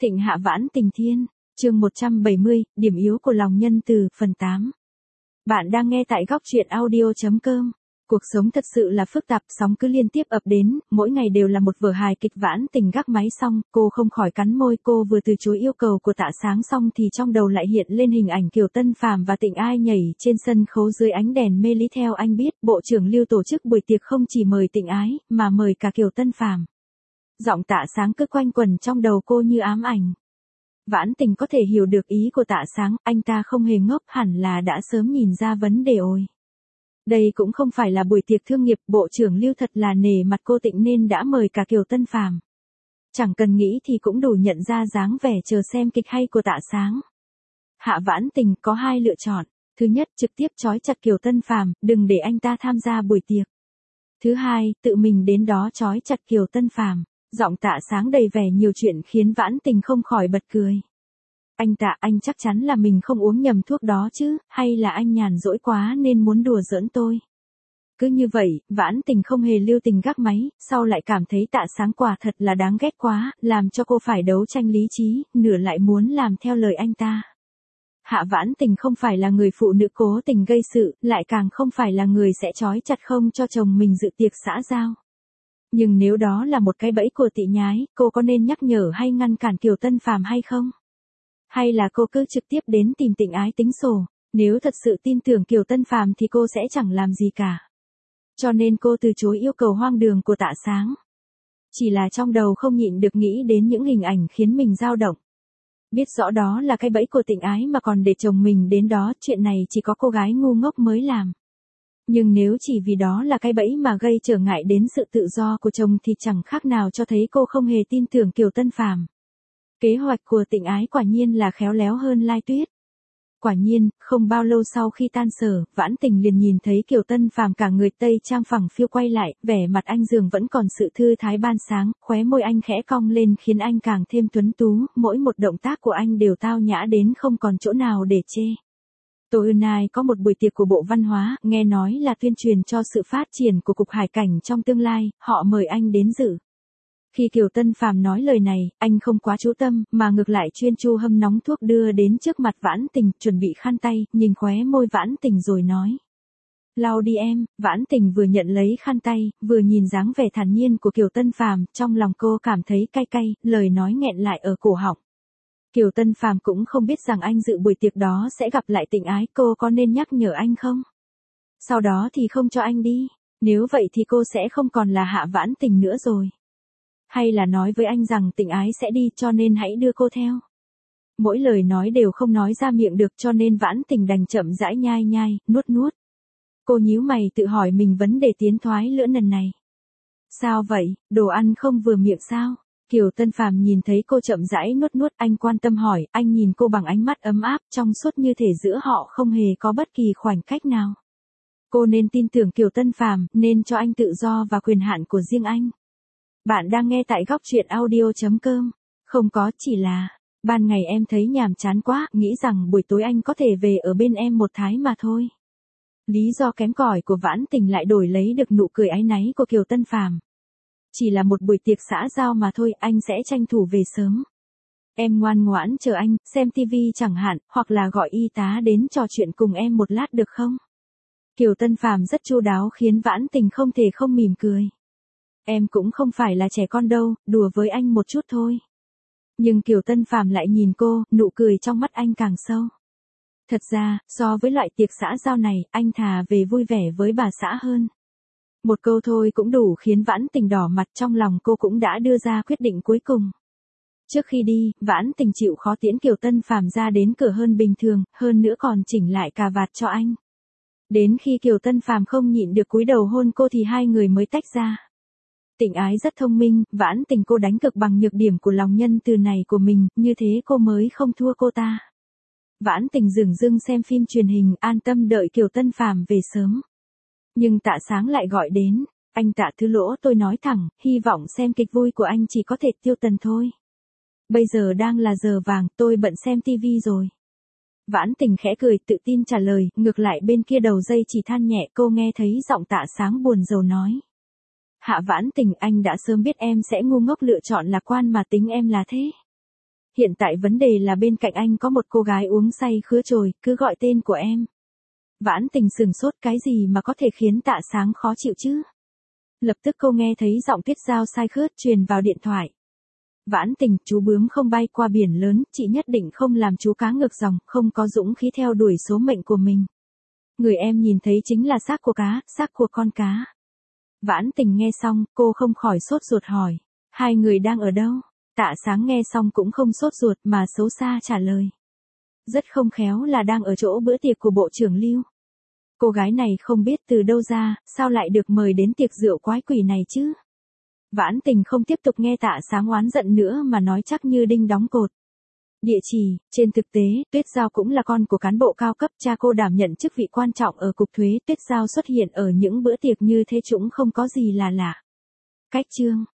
Thịnh Hạ Vãn Tình Thiên, chương 170, điểm yếu của lòng nhân từ, phần 8. Bạn đang nghe tại góc truyện audio.com. Cuộc sống thật sự là phức tạp, sóng cứ liên tiếp ập đến, mỗi ngày đều là một vở hài kịch. Vãn Tình gác máy xong, cô không khỏi cắn môi. Cô vừa từ chối yêu cầu của Tạ Sáng xong thì trong đầu lại hiện lên hình ảnh Kiều Tân Phàm và Tịnh Ai nhảy trên sân khấu dưới ánh đèn mê ly. Theo anh biết, Bộ trưởng Lưu tổ chức buổi tiệc không chỉ mời Tịnh Ái, mà mời cả Kiều Tân Phàm. Giọng Tạ Sáng cứ quanh quẩn trong đầu cô như ám ảnh. Vãn Tình có thể hiểu được ý của Tạ Sáng, anh ta không hề ngốc, hẳn là đã sớm nhìn ra vấn đề rồi. Đây cũng không phải là buổi tiệc thương nghiệp, Bộ trưởng Lưu thật là nể mặt cô Tịnh nên đã mời cả Kiều Tân Phàm. Chẳng cần nghĩ thì cũng đủ nhận ra dáng vẻ chờ xem kịch hay của Tạ Sáng. Hạ Vãn Tình có hai lựa chọn. Thứ nhất, trực tiếp trói chặt Kiều Tân Phàm, đừng để anh ta tham gia buổi tiệc. Thứ hai, tự mình đến đó trói chặt Kiều Tân Phàm. Giọng Tạ Sáng đầy vẻ nhiều chuyện khiến Vãn Tình không khỏi bật cười. Anh Tạ, anh chắc chắn là mình không uống nhầm thuốc đó chứ, hay là anh nhàn rỗi quá nên muốn đùa giỡn tôi. Cứ như vậy, Vãn Tình không hề lưu tình gác máy, sau lại cảm thấy Tạ Sáng quả thật là đáng ghét quá, làm cho cô phải đấu tranh lý trí, nửa lại muốn làm theo lời anh ta. Hạ Vãn Tình không phải là người phụ nữ cố tình gây sự, lại càng không phải là người sẽ trói chặt không cho chồng mình dự tiệc xã giao. Nhưng nếu đó là một cái bẫy của Tị Nhái, cô có nên nhắc nhở hay ngăn cản Kiều Tân Phàm hay không? Hay là cô cứ trực tiếp đến tìm Tịnh Ái tính sổ, nếu thật sự tin tưởng Kiều Tân Phàm thì cô sẽ chẳng làm gì cả. Cho nên cô từ chối yêu cầu hoang đường của Tạ Sáng. Chỉ là trong đầu không nhịn được nghĩ đến những hình ảnh khiến mình dao động. Biết rõ đó là cái bẫy của Tịnh Ái mà còn để chồng mình đến đó, chuyện này chỉ có cô gái ngu ngốc mới làm. Nhưng nếu chỉ vì đó là cái bẫy mà gây trở ngại đến sự tự do của chồng thì chẳng khác nào cho thấy cô không hề tin tưởng Kiều Tân Phàm. Kế hoạch của Tịnh Ái quả nhiên là khéo léo hơn Lai Tuyết. Quả nhiên, không bao lâu sau khi tan sở, Vãn Tình liền nhìn thấy Kiều Tân Phàm cả người tây trang phẳng phiu quay lại, vẻ mặt anh dường vẫn còn sự thư thái ban sáng, khóe môi anh khẽ cong lên khiến anh càng thêm tuấn tú, mỗi một động tác của anh đều tao nhã đến không còn chỗ nào để chê. Tối nay có một buổi tiệc của Bộ Văn hóa, nghe nói là tuyên truyền cho sự phát triển của Cục Hải cảnh trong tương lai, họ mời anh đến dự. Khi Kiều Tân Phàm nói lời này, anh không quá chú tâm, mà ngược lại chuyên chu hâm nóng thuốc đưa đến trước mặt Vãn Tình, chuẩn bị khăn tay, nhìn khóe môi Vãn Tình rồi nói. Lau đi em. Vãn Tình vừa nhận lấy khăn tay, vừa nhìn dáng vẻ thản nhiên của Kiều Tân Phàm, trong lòng cô cảm thấy cay cay, lời nói nghẹn lại ở cổ họng. Kiều Tân Phàm cũng không biết rằng anh dự buổi tiệc đó sẽ gặp lại Tịnh Ái, cô có nên nhắc nhở anh không? Sau đó thì không cho anh đi, nếu vậy thì cô sẽ không còn là Hạ Vãn Tình nữa rồi. Hay là nói với anh rằng Tịnh Ái sẽ đi cho nên hãy đưa cô theo. Mỗi lời nói đều không nói ra miệng được cho nên Vãn Tình đành chậm rãi nhai nhai, nuốt nuốt. Cô nhíu mày tự hỏi mình vấn đề tiến thoái lưỡng lần này. Sao vậy, đồ ăn không vừa miệng sao? Kiều Tân Phàm nhìn thấy cô chậm rãi nuốt nuốt, anh quan tâm hỏi, anh nhìn cô bằng ánh mắt ấm áp, trong suốt như thể giữa họ không hề có bất kỳ khoảnh cách nào. Cô nên tin tưởng Kiều Tân Phàm, nên cho anh tự do và quyền hạn của riêng anh. Bạn đang nghe tại góc truyện audio.com. Không có, chỉ là, ban ngày em thấy nhàm chán quá, nghĩ rằng buổi tối anh có thể về ở bên em một thái mà thôi. Lý do kém cỏi của Vãn Tình lại đổi lấy được nụ cười áy náy của Kiều Tân Phàm. Chỉ là một buổi tiệc xã giao mà thôi, anh sẽ tranh thủ về sớm. Em ngoan ngoãn chờ anh, xem tivi chẳng hạn, hoặc là gọi y tá đến trò chuyện cùng em một lát được không? Kiều Tân Phàm rất chu đáo khiến Vãn Tình không thể không mỉm cười. Em cũng không phải là trẻ con đâu, đùa với anh một chút thôi. Nhưng Kiều Tân Phàm lại nhìn cô, nụ cười trong mắt anh càng sâu. Thật ra, so với loại tiệc xã giao này, anh thà về vui vẻ với bà xã hơn. Một câu thôi cũng đủ khiến Vãn Tình đỏ mặt, trong lòng cô cũng đã đưa ra quyết định cuối cùng. Trước khi đi, Vãn Tình chịu khó tiễn Kiều Tân Phàm ra đến cửa hơn bình thường, hơn nữa còn chỉnh lại cà vạt cho anh. Đến khi Kiều Tân Phàm không nhịn được cúi đầu hôn cô thì hai người mới tách ra. Tịnh Ái rất thông minh, Vãn Tình cô đánh cực bằng nhược điểm của lòng nhân từ này của mình, như thế cô mới không thua cô ta. Vãn Tình dửng dưng xem phim truyền hình, an tâm đợi Kiều Tân Phàm về sớm. Nhưng Tạ Sáng lại gọi đến, anh Tạ thứ lỗ, tôi nói thẳng, hy vọng xem kịch vui của anh chỉ có thể tiêu tần thôi. Bây giờ đang là giờ vàng, tôi bận xem tivi rồi. Vãn Tình khẽ cười tự tin trả lời, ngược lại bên kia đầu dây chỉ than nhẹ, cô nghe thấy giọng Tạ Sáng buồn rầu nói. Hạ Vãn Tình, anh đã sớm biết em sẽ ngu ngốc lựa chọn lạc quan mà tính em là thế. hiện tại vấn đề là bên cạnh anh có một cô gái uống say khứa trồi, cứ gọi tên của em. Vãn Tình sừng sốt, cái gì mà có thể khiến Tạ Sáng khó chịu chứ? Lập tức cô nghe thấy giọng Tuyết Giao sai khướt truyền vào điện thoại. Vãn Tình, chú bướm không bay qua biển lớn, chị nhất định không làm chú cá ngược dòng, không có dũng khí theo đuổi số mệnh của mình. Người em nhìn thấy chính là xác của cá, xác của con cá. Vãn Tình nghe xong, cô không khỏi sốt ruột hỏi. Hai người đang ở đâu? Tạ Sáng nghe xong cũng không sốt ruột mà xấu xa trả lời. Rất không khéo là đang ở chỗ bữa tiệc của Bộ trưởng Lưu. Cô gái này không biết từ đâu ra, sao lại được mời đến tiệc rượu quái quỷ này chứ? Vãn Tình không tiếp tục nghe Tạ Sáng oán giận nữa mà nói chắc như đinh đóng cột. Địa chỉ, trên thực tế, Tuyết Giao cũng là con của cán bộ cao cấp, cha cô đảm nhận chức vị quan trọng ở Cục Thuế, Tuyết Giao xuất hiện ở những bữa tiệc như thế cũng không có gì là lạ. Cách chương